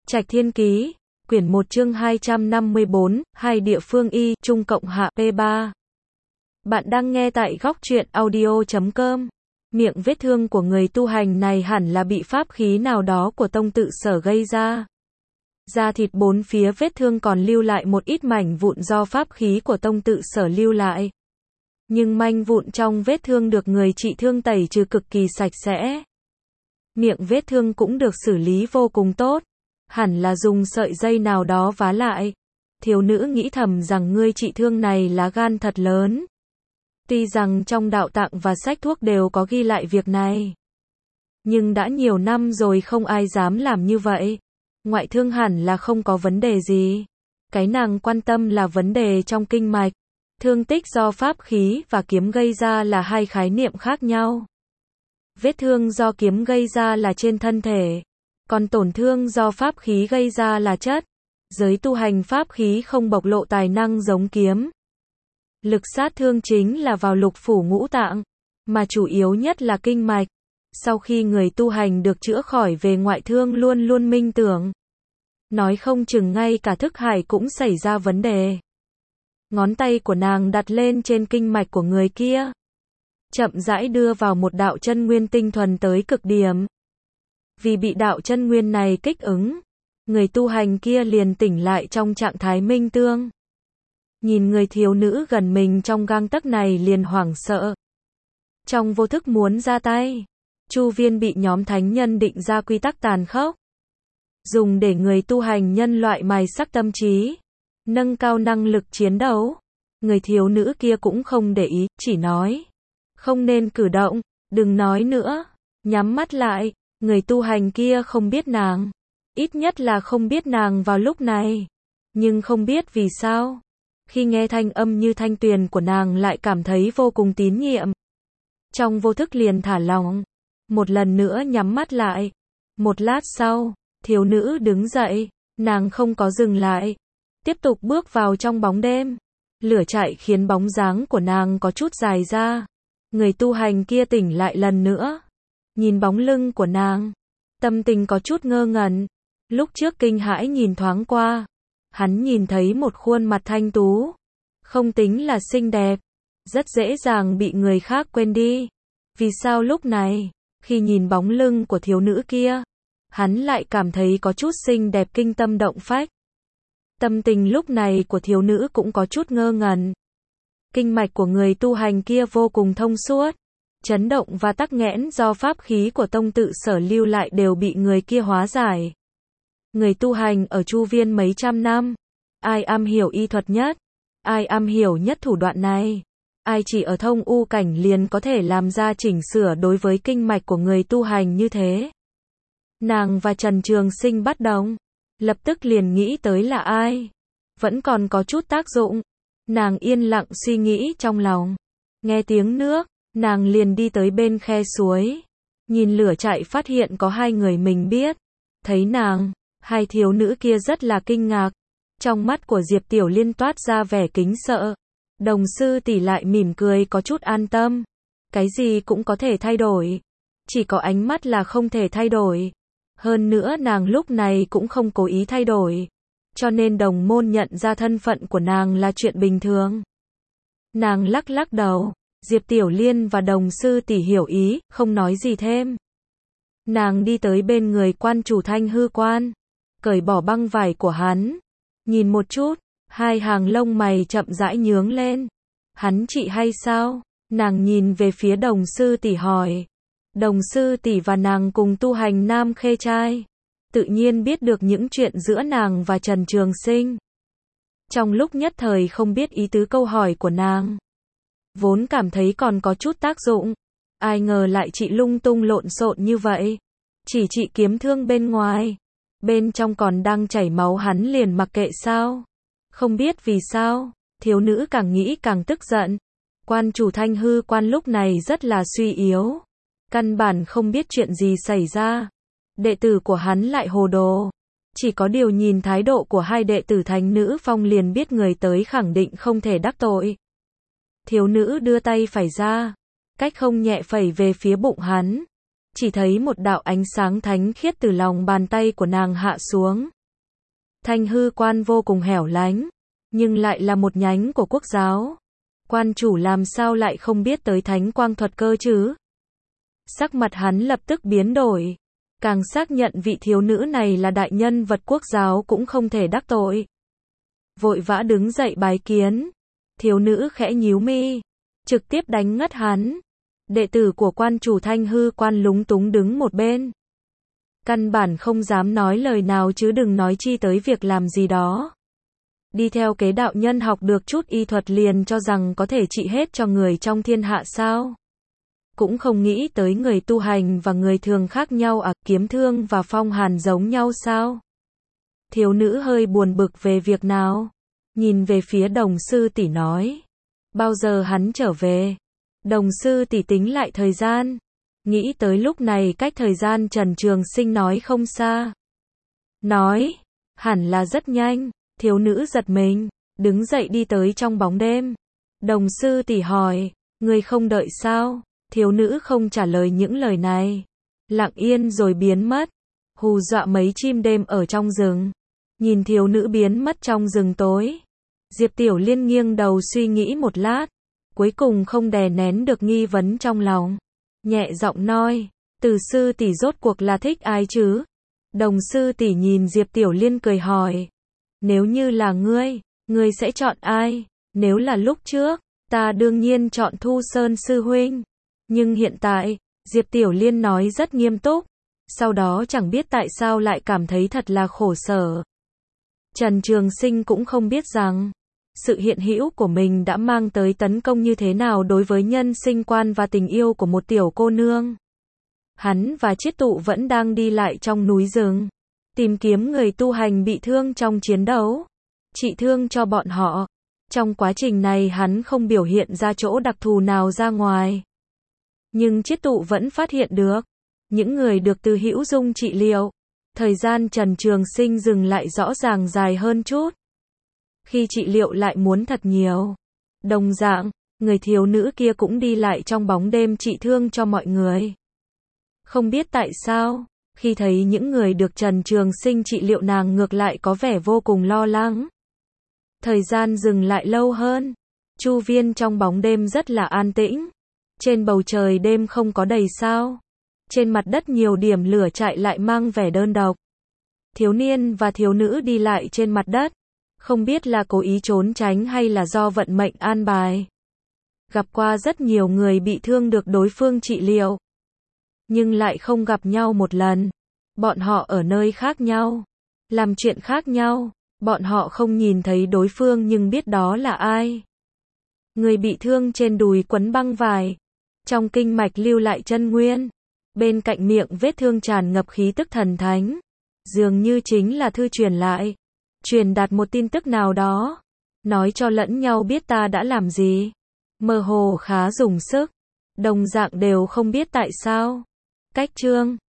Trạch Thiên Ký, quyển 1 chương 254, hai địa phương y, Trung Cộng Hạ, P3. Bạn đang nghe tại góc truyện audio.com. Miệng vết thương của người tu hành này hẳn là bị pháp khí nào đó của tông tự sở gây ra. Da thịt bốn phía vết thương còn lưu lại một ít mảnh vụn do pháp khí của tông tự sở lưu lại. Nhưng manh vụn trong vết thương được người trị thương tẩy trừ cực kỳ sạch sẽ. Miệng vết thương cũng được xử lý vô cùng tốt. Hẳn là dùng sợi dây nào đó vá lại. Thiếu nữ nghĩ thầm rằng người trị thương này lá gan thật lớn. Tuy rằng trong đạo tạng và sách thuốc đều có ghi lại việc này. Nhưng đã nhiều năm rồi không ai dám làm như vậy. Ngoại thương hẳn là không có vấn đề gì. Cái nàng quan tâm là vấn đề trong kinh mạch. Thương tích do pháp khí và kiếm gây ra là hai khái niệm khác nhau. Vết thương do kiếm gây ra là trên thân thể. Còn tổn thương do pháp khí gây ra là chất. Giới tu hành pháp khí không bộc lộ tài năng giống kiếm. Lực sát thương chính là vào lục phủ ngũ tạng, mà chủ yếu nhất là kinh mạch. Sau khi người tu hành được chữa khỏi về ngoại thương luôn luôn minh tưởng. Nói không chừng ngay cả thức hải cũng xảy ra vấn đề. Ngón tay của nàng đặt lên trên kinh mạch của người kia. Chậm rãi đưa vào một đạo chân nguyên tinh thuần tới cực điểm. Vì bị đạo chân nguyên này kích ứng, người tu hành kia liền tỉnh lại trong trạng thái minh tương. Nhìn người thiếu nữ gần mình trong gang tấc này liền hoảng sợ. Trong vô thức muốn ra tay, Chu Viên bị nhóm thánh nhân định ra quy tắc tàn khốc. Dùng để người tu hành nhân loại mài sắc tâm trí, nâng cao năng lực chiến đấu. Người thiếu nữ kia cũng không để ý, chỉ nói. Không nên cử động, đừng nói nữa, nhắm mắt lại. Người tu hành kia không biết nàng. Ít nhất là không biết nàng vào lúc này. Nhưng không biết vì sao. Khi nghe thanh âm như thanh tuyền của nàng lại cảm thấy vô cùng tín nhiệm. Trong vô thức liền thả lỏng. Một lần nữa nhắm mắt lại. Một lát sau, thiếu nữ đứng dậy. Nàng không có dừng lại. Tiếp tục bước vào trong bóng đêm. Lửa chạy khiến bóng dáng của nàng có chút dài ra. Người tu hành kia tỉnh lại lần nữa. Nhìn bóng lưng của nàng, tâm tình có chút ngơ ngẩn. Lúc trước kinh hãi nhìn thoáng qua, hắn nhìn thấy một khuôn mặt thanh tú, không tính là xinh đẹp, rất dễ dàng bị người khác quên đi. Vì sao lúc này, khi nhìn bóng lưng của thiếu nữ kia, hắn lại cảm thấy có chút xinh đẹp kinh tâm động phách. Tâm tình lúc này của thiếu nữ cũng có chút ngơ ngẩn. Kinh mạch của người tu hành kia vô cùng thông suốt. Chấn động và tắc nghẽn do pháp khí của tông tự sở lưu lại đều bị người kia hóa giải. Người tu hành ở Chu Viên mấy trăm năm. Ai am hiểu y thuật nhất? Ai am hiểu nhất thủ đoạn này? Ai chỉ ở thông u cảnh liền có thể làm ra chỉnh sửa đối với kinh mạch của người tu hành như thế? Nàng và Trần Trường Sinh bắt đồng. Lập tức liền nghĩ tới là ai? Vẫn còn có chút tác dụng. Nàng yên lặng suy nghĩ trong lòng. Nghe tiếng nước. Nàng liền đi tới bên khe suối. Nhìn lửa chạy phát hiện có hai người mình biết. Thấy nàng, hai thiếu nữ kia rất là kinh ngạc. Trong mắt của Diệp Tiểu Liên toát ra vẻ kính sợ. Đồng sư tỷ lại mỉm cười có chút an tâm. Cái gì cũng có thể thay đổi. Chỉ có ánh mắt là không thể thay đổi. Hơn nữa nàng lúc này cũng không cố ý thay đổi. Cho nên đồng môn nhận ra thân phận của nàng là chuyện bình thường. Nàng lắc lắc đầu. Diệp Tiểu Liên và đồng sư tỷ hiểu ý, không nói gì thêm. Nàng đi tới bên người quan chủ Thanh Hư Quan, cởi bỏ băng vải của hắn. Nhìn một chút, hai hàng lông mày chậm rãi nhướng lên. Hắn trị hay sao? Nàng nhìn về phía đồng sư tỷ hỏi. Đồng sư tỷ và nàng cùng tu hành Nam Khê Trai. Tự nhiên biết được những chuyện giữa nàng và Trần Trường Sinh. Trong lúc nhất thời không biết ý tứ câu hỏi của nàng. Vốn cảm thấy còn có chút tác dụng. Ai ngờ lại trị lung tung lộn xộn như vậy. Chỉ trị kiếm thương bên ngoài. Bên trong còn đang chảy máu hắn liền mặc kệ sao. Không biết vì sao. Thiếu nữ càng nghĩ càng tức giận. Quan chủ Thanh Hư Quan lúc này rất là suy yếu. Căn bản không biết chuyện gì xảy ra. Đệ tử của hắn lại hồ đồ. Chỉ có điều nhìn thái độ của hai đệ tử thánh nữ phong liền biết người tới khẳng định không thể đắc tội. Thiếu nữ đưa tay phải ra, cách không nhẹ phẩy về phía bụng hắn. Chỉ thấy một đạo ánh sáng thánh khiết từ lòng bàn tay của nàng hạ xuống. Thanh hư quan vô cùng hẻo lánh, nhưng lại là một nhánh của quốc giáo. Quan chủ làm sao lại không biết tới thánh quang thuật cơ chứ? Sắc mặt hắn lập tức biến đổi. Càng xác nhận vị thiếu nữ này là đại nhân vật quốc giáo cũng không thể đắc tội. Vội vã đứng dậy bái kiến. Thiếu nữ khẽ nhíu mi, trực tiếp đánh ngất hắn. Đệ tử của quan chủ Thanh hư quan lúng túng đứng một bên. Căn bản không dám nói lời nào chứ đừng nói chi tới việc làm gì đó. Đi theo kế đạo nhân học được chút y thuật liền cho rằng có thể trị hết cho người trong thiên hạ sao? Cũng không nghĩ tới người tu hành và người thường khác nhau à, kiếm thương và phong hàn giống nhau sao? Thiếu nữ hơi buồn bực về việc nào? Nhìn về phía Đồng sư tỷ nói. Bao giờ hắn trở về? Đồng sư tỷ tính lại thời gian. Nghĩ tới lúc này cách thời gian Trần Trường Sinh nói không xa. Nói, hẳn là rất nhanh. Thiếu nữ giật mình, đứng dậy đi tới trong bóng đêm. Đồng sư tỷ hỏi, người không đợi sao? Thiếu nữ không trả lời những lời này. Lặng yên rồi biến mất. Hù dọa mấy chim đêm ở trong rừng. Nhìn thiếu nữ biến mất trong rừng tối. Diệp Tiểu Liên nghiêng đầu suy nghĩ một lát. Cuối cùng không đè nén được nghi vấn trong lòng. Nhẹ giọng nói, Từ sư tỷ rốt cuộc là thích ai chứ? Đồng sư tỷ nhìn Diệp Tiểu Liên cười hỏi. Nếu như là ngươi sẽ chọn ai? Nếu là lúc trước, ta đương nhiên chọn Thu Sơn sư huynh. Nhưng hiện tại, Diệp Tiểu Liên nói rất nghiêm túc. Sau đó chẳng biết tại sao lại cảm thấy thật là khổ sở. Trần Trường Sinh cũng không biết rằng, sự hiện hữu của mình đã mang tới tấn công như thế nào đối với nhân sinh quan và tình yêu của một tiểu cô nương. Hắn và Chiết Tụ vẫn đang đi lại trong núi rừng, tìm kiếm người tu hành bị thương trong chiến đấu, trị thương cho bọn họ. Trong quá trình này hắn không biểu hiện ra chỗ đặc thù nào ra ngoài. Nhưng Chiết Tụ vẫn phát hiện được, những người được Từ Hữu Dung trị liệu, thời gian Trần Trường Sinh dừng lại rõ ràng dài hơn chút. Khi trị liệu lại muốn thật nhiều. Đồng dạng, người thiếu nữ kia cũng đi lại trong bóng đêm trị thương cho mọi người. Không biết tại sao, khi thấy những người được Trần Trường Sinh trị liệu nàng ngược lại có vẻ vô cùng lo lắng. Thời gian dừng lại lâu hơn. Chu viên trong bóng đêm rất là an tĩnh. Trên bầu trời đêm không có đầy sao. Trên mặt đất nhiều điểm lửa chạy lại mang vẻ đơn độc. Thiếu niên và thiếu nữ đi lại trên mặt đất. Không biết là cố ý trốn tránh hay là do vận mệnh an bài. Gặp qua rất nhiều người bị thương được đối phương trị liệu. Nhưng lại không gặp nhau một lần. Bọn họ ở nơi khác nhau. Làm chuyện khác nhau. Bọn họ không nhìn thấy đối phương nhưng biết đó là ai. Người bị thương trên đùi quấn băng vải. Trong kinh mạch lưu lại chân nguyên. Bên cạnh miệng vết thương tràn ngập khí tức thần thánh. Dường như chính là thư truyền lại. Truyền đạt một tin tức nào đó. Nói cho lẫn nhau biết ta đã làm gì. Mơ hồ khá dùng sức. Đồng dạng đều không biết tại sao. Cách chương